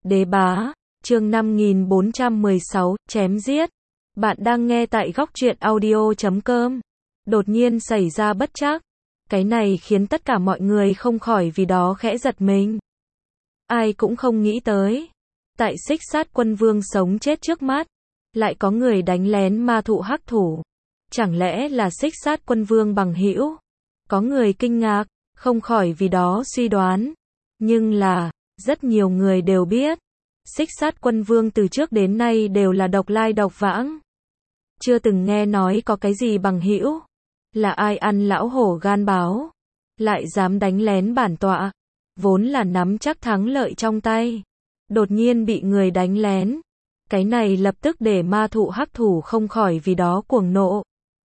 Đế bá, chương 5416, chém giết. Bạn đang nghe tại góc truyện audio.com. Đột nhiên xảy ra bất trắc. Cái này khiến tất cả mọi người không khỏi vì đó khẽ giật mình. Ai cũng không nghĩ tới. Tại Xích Sát Quân Vương sống chết trước mắt, lại có người đánh lén ma thụ hắc thủ. Chẳng lẽ là Xích Sát Quân Vương bằng hữu? Có người kinh ngạc, không khỏi vì đó suy đoán. Nhưng là, rất nhiều người đều biết, Xích Sát Quân Vương từ trước đến nay đều là độc lai độc vãng. Chưa từng nghe nói có cái gì bằng hữu. Là ai ăn lão hổ gan báo, lại dám đánh lén bản tọa, vốn là nắm chắc thắng lợi trong tay. Đột nhiên bị người đánh lén. Cái này lập tức để ma thụ hắc thủ không khỏi vì đó cuồng nộ.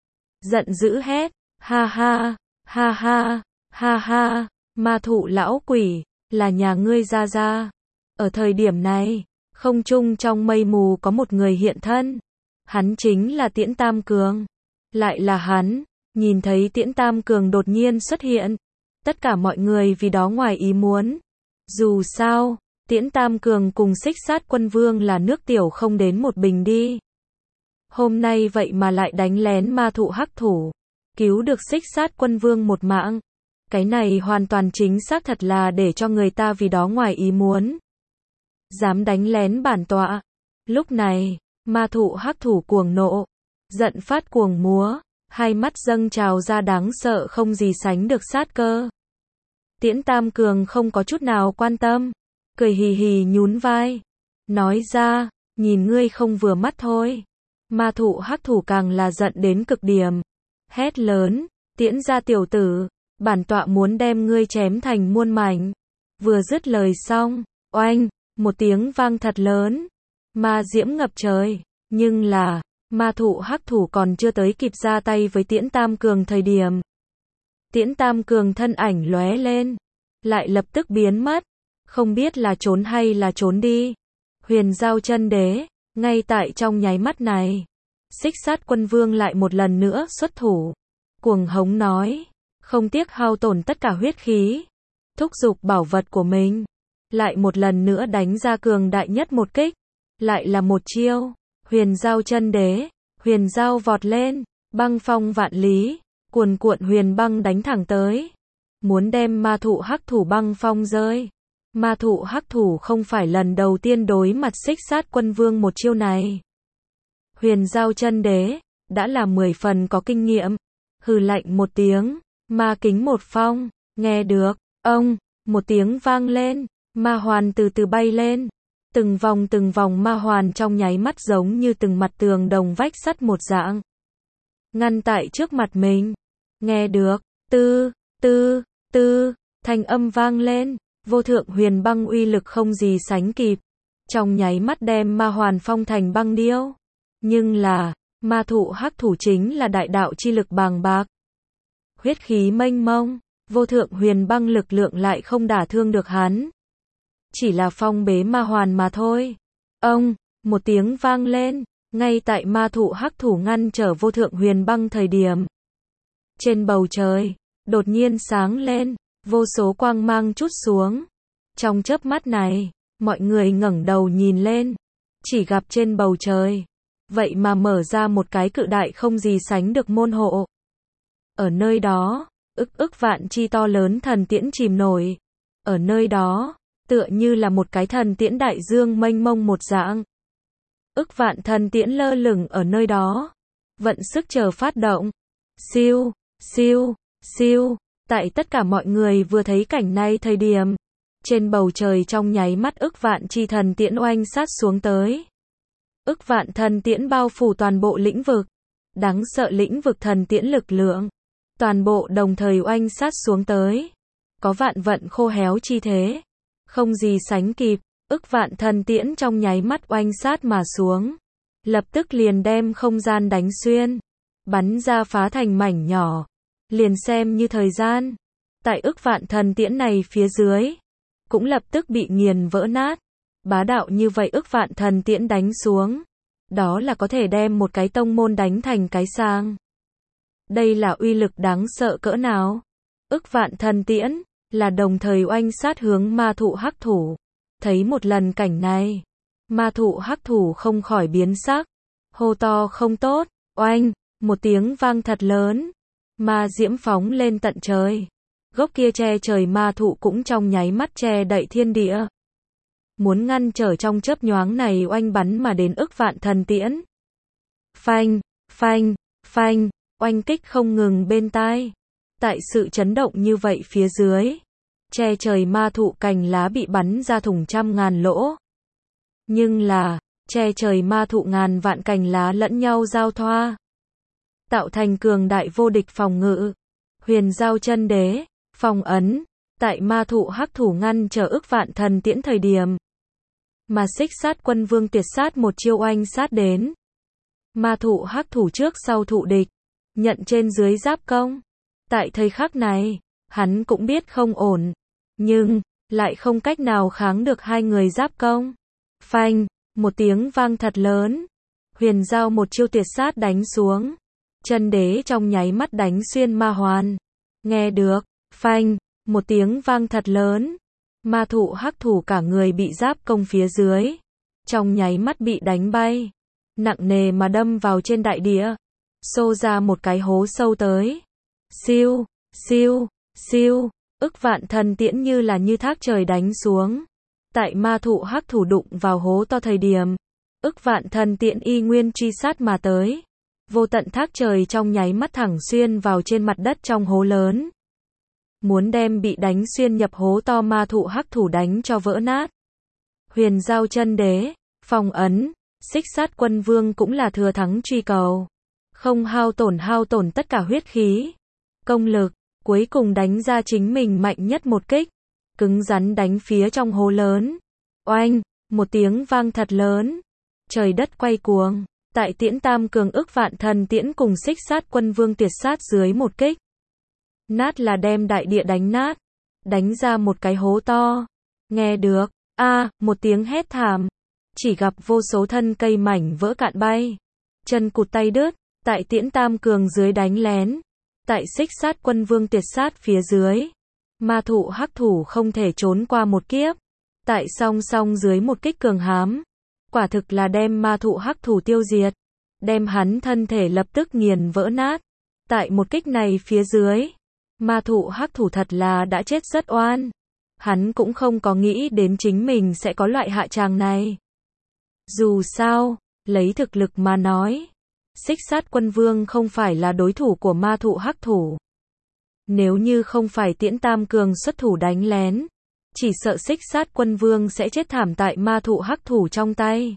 Giận dữ hét, ha ha, ha ha, ha ha, ma thụ lão quỷ, là nhà ngươi ra ra. Ở thời điểm này, không trung trong mây mù có một người hiện thân. Hắn chính là Tiễn Tam Cường. Lại là hắn, nhìn thấy Tiễn Tam Cường đột nhiên xuất hiện. Tất cả mọi người vì đó ngoài ý muốn. Dù sao, Tiễn Tam Cường cùng Xích Sát Quân Vương là nước tiểu không đến một bình đi. Hôm nay vậy mà lại đánh lén ma thụ hắc thủ, cứu được Xích Sát Quân Vương một mạng. Cái này hoàn toàn chính xác thật là để cho người ta vì đó ngoài ý muốn. Dám đánh lén bản tọa. Lúc này, ma thụ hắc thủ cuồng nộ, giận phát cuồng múa, hai mắt dâng trào ra đáng sợ không gì sánh được sát cơ. Tiễn Tam Cường không có chút nào quan tâm, cười hì hì nhún vai, nói ra, nhìn ngươi không vừa mắt thôi. Ma thụ hắc thủ càng là giận đến cực điểm, hét lớn, Tiễn gia tiểu tử, bản tọa muốn đem ngươi chém thành muôn mảnh. Vừa dứt lời xong, oanh, một tiếng vang thật lớn, ma diễm ngập trời. Nhưng là, ma thụ hắc thủ còn chưa tới kịp ra tay với Tiễn Tam Cường thời điểm. Tiễn Tam Cường thân ảnh lóe lên, lại lập tức biến mất, không biết là trốn hay là trốn đi. Huyền Giao Chân Đế, ngay tại trong nháy mắt này, Xích Sát Quân Vương lại một lần nữa xuất thủ, cuồng hống nói, không tiếc hao tổn tất cả huyết khí, thúc giục bảo vật của mình, lại một lần nữa đánh ra cường đại nhất một kích, lại là một chiêu. Huyền Giao Chân Đế, huyền giao vọt lên, băng phong vạn lý, cuồn cuộn huyền băng đánh thẳng tới, muốn đem ma thụ hắc thủ băng phong rơi. Ma thụ hắc thủ không phải lần đầu tiên đối mặt Xích Sát Quân Vương một chiêu này. Huyền Giao Chân Đế đã là 10 phần có kinh nghiệm, hừ lạnh một tiếng, ma kính một phong, nghe được, ông, một tiếng vang lên, ma hoàn từ từ bay lên. Từng vòng ma hoàn trong nháy mắt giống như từng mặt tường đồng vách sắt một dạng. Ngăn tại trước mặt mình. Nghe được, tư, thanh âm vang lên, vô thượng huyền băng uy lực không gì sánh kịp. Trong nháy mắt đem ma hoàn phong thành băng điêu. Nhưng là, ma thụ hắc thủ chính là đại đạo chi lực bàng bạc. Huyết khí mênh mông, vô thượng huyền băng lực lượng lại không đả thương được hắn. Chỉ là phong bế ma hoàn mà thôi. Ông, một tiếng vang lên, ngay tại ma thụ hắc thủ ngăn trở vô thượng huyền băng thời điểm. Trên bầu trời, đột nhiên sáng lên, vô số quang mang trút xuống. Trong chớp mắt này, mọi người ngẩng đầu nhìn lên, chỉ gặp trên bầu trời, vậy mà mở ra một cái cự đại không gì sánh được môn hộ. Ở nơi đó, ức vạn chi to lớn thần tiễn chìm nổi. Ở nơi đó, tựa như là một cái thần tiễn đại dương mênh mông một dạng. Ức vạn thần tiễn lơ lửng ở nơi đó, vận sức chờ phát động. Siêu, siêu, siêu, tại tất cả mọi người vừa thấy cảnh này thời điểm, trên bầu trời trong nháy mắt ức vạn chi thần tiễn oanh sát xuống tới. Ức vạn thần tiễn bao phủ toàn bộ lĩnh vực, đáng sợ lĩnh vực thần tiễn lực lượng, toàn bộ đồng thời oanh sát xuống tới. Có vạn vận khô héo chi thế. Không gì sánh kịp, ức vạn thần tiễn trong nháy mắt oanh sát mà xuống. Lập tức liền đem không gian đánh xuyên, bắn ra phá thành mảnh nhỏ. Liền xem như thời gian, tại ức vạn thần tiễn này phía dưới, cũng lập tức bị nghiền vỡ nát. Bá đạo như vậy ức vạn thần tiễn đánh xuống, đó là có thể đem một cái tông môn đánh thành cái sang. Đây là uy lực đáng sợ cỡ nào? Ức vạn thần tiễn là đồng thời oanh sát hướng ma thụ hắc thủ. Thấy một lần cảnh này, ma thụ hắc thủ không khỏi biến sắc, hô to không tốt, oanh, một tiếng vang thật lớn, ma diễm phóng lên tận trời. Gốc kia che trời ma thụ cũng trong nháy mắt che đậy thiên địa. Muốn ngăn trở trong chớp nhoáng này oanh bắn mà đến ức vạn thần tiễn. Phanh, phanh, phanh, oanh kích không ngừng bên tai. Tại sự chấn động như vậy phía dưới, che trời ma thụ cành lá bị bắn ra thủng trăm ngàn lỗ. Nhưng là, che trời ma thụ ngàn vạn cành lá lẫn nhau giao thoa, tạo thành cường đại vô địch phòng ngự. Huyền giao chân đế, phong ấn, tại ma thụ hắc thủ ngăn trở ức vạn thần tiễn thời điểm. Mà Xích Sát Quân Vương tuyệt sát một chiêu oanh sát đến. Ma thụ hắc thủ trước sau thụ địch, nhận trên dưới giáp công. Tại thời khắc này, hắn cũng biết không ổn, nhưng lại không cách nào kháng được hai người giáp công. Phanh, một tiếng vang thật lớn. Huyền giao một chiêu tuyệt sát đánh xuống. Chân đế trong nháy mắt đánh xuyên ma hoàn. Nghe được, phanh, một tiếng vang thật lớn. Ma thụ hắc thủ cả người bị giáp công phía dưới. Trong nháy mắt bị đánh bay. Nặng nề mà đâm vào trên đại địa. Xô ra một cái hố sâu tới. Siêu, siêu, siêu, ức vạn thần tiễn như là như thác trời đánh xuống. Tại ma thụ hắc thủ đụng vào hố to thời điểm, ức vạn thần tiễn y nguyên truy sát mà tới. Vô tận thác trời trong nháy mắt thẳng xuyên vào trên mặt đất trong hố lớn. Muốn đem bị đánh xuyên nhập hố to ma thụ hắc thủ đánh cho vỡ nát. Huyền giao chân đế, phong ấn, Xích Sát Quân Vương cũng là thừa thắng truy cầu. Không hao tổn tất cả huyết khí, công lực, cuối cùng đánh ra chính mình mạnh nhất một kích. Cứng rắn đánh phía trong hố lớn. Oanh, một tiếng vang thật lớn. Trời đất quay cuồng. Tại tiễn tam cường ức vạn thần tiễn cùng Xích Sát Quân Vương tuyệt sát dưới một kích. Nát là đem đại địa đánh nát. Đánh ra một cái hố to. Nghe được, một tiếng hét thảm. Chỉ gặp vô số thân cây mảnh vỡ cạn bay. Chân cụt tay đứt. Tại tiễn tam cường dưới đánh lén. Tại Xích Sát Quân Vương tuyệt sát phía dưới. Ma thụ hắc thủ không thể trốn qua một kiếp. Tại song song dưới một kích cường hám. Quả thực là đem ma thụ hắc thủ tiêu diệt. Đem hắn thân thể lập tức nghiền vỡ nát. Tại một kích này phía dưới. Ma thụ hắc thủ thật là đã chết rất oan. Hắn cũng không có nghĩ đến chính mình sẽ có loại hạ tràng này. Dù sao, lấy thực lực mà nói. Xích Sát Quân Vương không phải là đối thủ của ma thụ hắc thủ. Nếu như không phải tiễn tam cường xuất thủ đánh lén, chỉ sợ Xích Sát Quân Vương sẽ chết thảm tại ma thụ hắc thủ trong tay.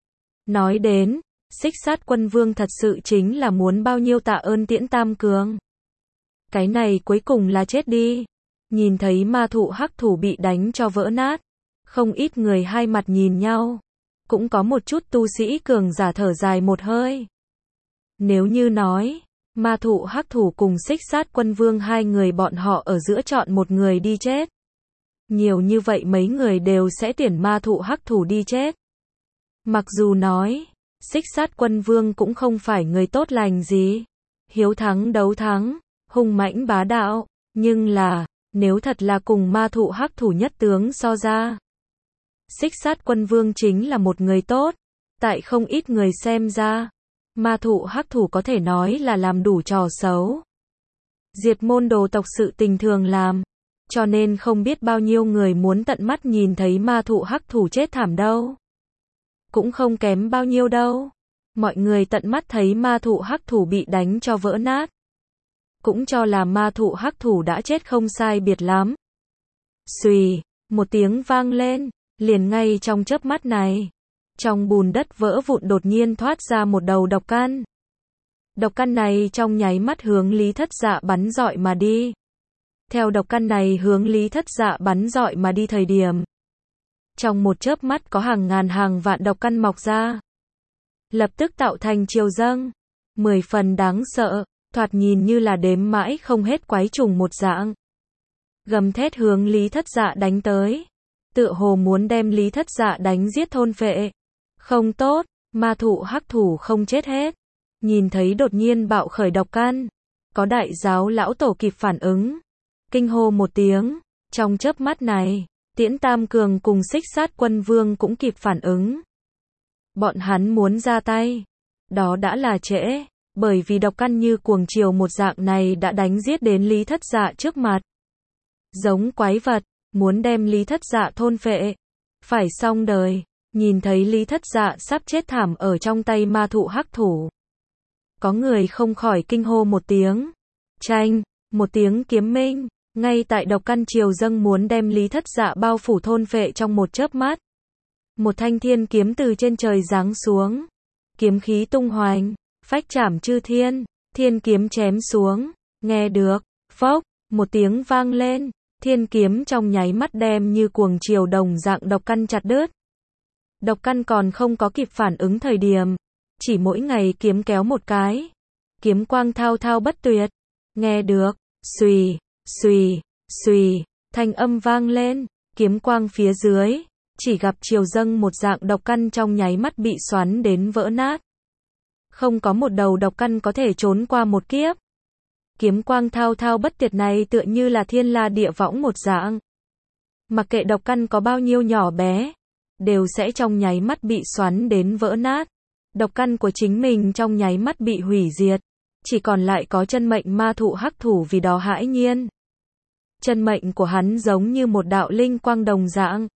Nói đến, Xích Sát Quân Vương thật sự chính là muốn bao nhiêu tạ ơn tiễn tam cường. Cái này cuối cùng là chết đi. Nhìn thấy ma thụ hắc thủ bị đánh cho vỡ nát, không ít người hai mặt nhìn nhau. Cũng có một chút tu sĩ cường giả thở dài một hơi. Nếu như nói, ma thụ hắc thủ cùng Xích Sát Quân Vương hai người bọn họ ở giữa chọn một người đi chết. Nhiều như vậy mấy người đều sẽ tuyển ma thụ hắc thủ đi chết. Mặc dù nói, Xích Sát Quân Vương cũng không phải người tốt lành gì. Hiếu thắng đấu thắng, hung mãnh bá đạo. Nhưng là, nếu thật là cùng ma thụ hắc thủ nhất tướng so ra. Xích Sát Quân Vương chính là một người tốt. Tại không ít người xem ra. Ma thụ hắc thủ có thể nói là làm đủ trò xấu. Diệt môn đồ tộc sự tình thường làm. Cho nên không biết bao nhiêu người muốn tận mắt nhìn thấy ma thụ hắc thủ chết thảm đâu. Cũng không kém bao nhiêu đâu. Mọi người tận mắt thấy ma thụ hắc thủ bị đánh cho vỡ nát. Cũng cho là ma thụ hắc thủ đã chết không sai biệt lắm. Xùy, một tiếng vang lên, liền ngay trong chớp mắt này. Trong bùn đất vỡ vụn đột nhiên thoát ra một đầu độc căn. Độc căn này trong nháy mắt hướng Lý Thất Dạ bắn dọi mà đi. Theo độc căn này hướng Lý Thất Dạ bắn dọi mà đi thời điểm. Trong một chớp mắt có hàng ngàn hàng vạn độc căn mọc ra. Lập tức tạo thành chiều dâng. 10 phần đáng sợ, thoạt nhìn như là đếm mãi không hết quái trùng một dạng. Gầm thét hướng Lý Thất Dạ đánh tới. Tựa hồ muốn đem Lý Thất Dạ đánh giết thôn phệ. Không tốt, ma thụ hắc thủ không chết hết. Nhìn thấy đột nhiên bạo khởi độc căn. Có đại giáo lão tổ kịp phản ứng. Kinh hô một tiếng. Trong chớp mắt này, Tiễn Tam Cường cùng Xích Sát Quân Vương cũng kịp phản ứng. Bọn hắn muốn ra tay. Đó đã là trễ, bởi vì độc căn như cuồng triều một dạng này đã đánh giết đến Lý Thất Dạ trước mặt. Giống quái vật, muốn đem Lý Thất Dạ thôn phệ. Phải xong đời, nhìn thấy Lý Thất Dạ sắp chết thảm ở trong tay ma thụ hắc thủ. Có người không khỏi kinh hô một tiếng. Chanh, một tiếng kiếm minh, ngay tại độc căn triều dâng muốn đem Lý Thất Dạ bao phủ thôn phệ trong một chớp mắt. Một thanh thiên kiếm từ trên trời giáng xuống. Kiếm khí tung hoành, phách chảm chư thiên, thiên kiếm chém xuống, nghe được, phốc, một tiếng vang lên, thiên kiếm trong nháy mắt đem như cuồng triều đồng dạng độc căn chặt đứt. Độc căn còn không có kịp phản ứng thời điểm, chỉ mỗi ngày kiếm kéo một cái, kiếm quang thao thao bất tuyệt, nghe được, xùy, xùy, xùy, thanh âm vang lên, kiếm quang phía dưới, chỉ gặp triều dâng một dạng độc căn trong nháy mắt bị xoắn đến vỡ nát. Không có một đầu độc căn có thể trốn qua một kiếp. Kiếm quang thao thao bất tuyệt này tựa như là thiên la địa võng một dạng. Mặc kệ độc căn có bao nhiêu nhỏ bé, đều sẽ trong nháy mắt bị xoắn đến vỡ nát. Độc căn của chính mình trong nháy mắt bị hủy diệt. Chỉ còn lại có chân mệnh ma thụ hắc thủ vì đó hãi nhiên. Chân mệnh của hắn giống như một đạo linh quang đồng dạng.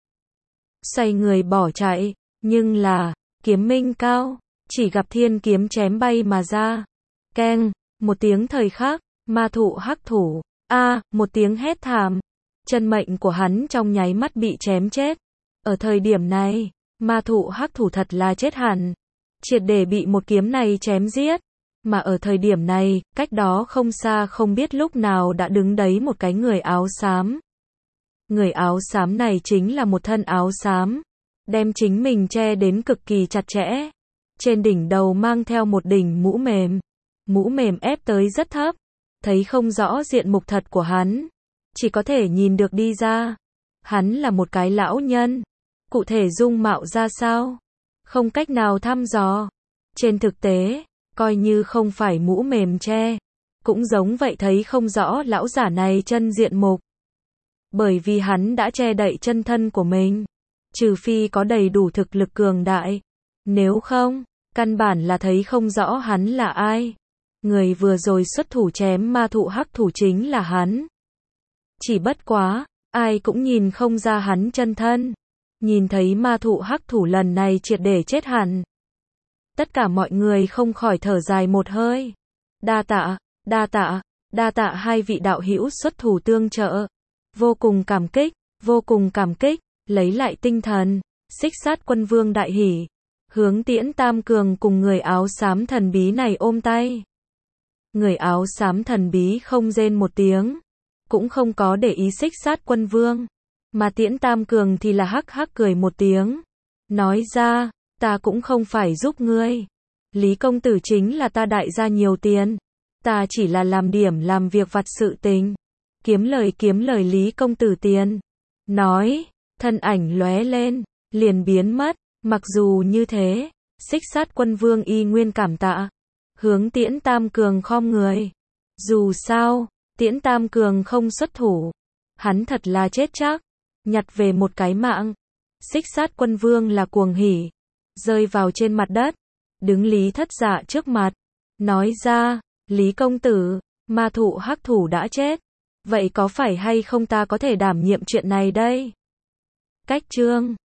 Xoay người bỏ chạy, nhưng là, kiếm minh cao, chỉ gặp thiên kiếm chém bay mà ra. Keng, một tiếng thời khắc, ma thụ hắc thủ, một tiếng hét thảm. Chân mệnh của hắn trong nháy mắt bị chém chết. Ở thời điểm này, ma thụ hắc thủ thật là chết hẳn. Triệt để bị một kiếm này chém giết. Mà ở thời điểm này, cách đó không xa không biết lúc nào đã đứng đấy một cái người áo xám. Người áo xám này chính là một thân áo xám, đem chính mình che đến cực kỳ chặt chẽ. Trên đỉnh đầu mang theo một đỉnh mũ mềm ép tới rất thấp, thấy không rõ diện mục thật của hắn, chỉ có thể nhìn được đi ra. Hắn là một cái lão nhân, cụ thể dung mạo ra sao, không cách nào thăm dò. Trên thực tế, coi như không phải mũ mềm che, cũng giống vậy thấy không rõ lão giả này chân diện mục. Bởi vì hắn đã che đậy chân thân của mình, trừ phi có đầy đủ thực lực cường đại, nếu không, căn bản là thấy không rõ hắn là ai. Người vừa rồi xuất thủ chém ma thụ hắc thủ chính là hắn. Chỉ bất quá, ai cũng nhìn không ra hắn chân thân. Nhìn thấy ma thụ hắc thủ lần này triệt để chết hẳn. Tất cả mọi người không khỏi thở dài một hơi. Đa tạ, đa tạ, đa tạ hai vị đạo hữu xuất thủ tương trợ. Vô cùng cảm kích, lấy lại tinh thần, Xích Sát Quân Vương đại hỉ, hướng Tiễn Tam Cường cùng người áo xám thần bí này ôm tay. Người áo xám thần bí không rên một tiếng, cũng không có để ý Xích Sát Quân Vương, mà Tiễn Tam Cường thì là hắc hắc cười một tiếng, nói ra, ta cũng không phải giúp ngươi. Lý công tử chính là ta đại gia nhiều tiền, ta chỉ là làm điểm làm việc vặt sự tình. Kiếm lời Lý công tử tiền. Nói, thân ảnh lóe lên, liền biến mất. Mặc dù như thế, Xích Sát Quân Vương y nguyên cảm tạ, hướng Tiễn Tam Cường khom người. Dù sao, Tiễn Tam Cường không xuất thủ, hắn thật là chết chắc, nhặt về một cái mạng. Xích Sát Quân Vương là cuồng hỉ, rơi vào trên mặt đất, đứng Lý Thất Dạ trước mặt, nói ra, Lý công tử, ma thụ hắc thủ đã chết. Vậy có phải hay không ta có thể đảm nhiệm chuyện này đây? Cách chương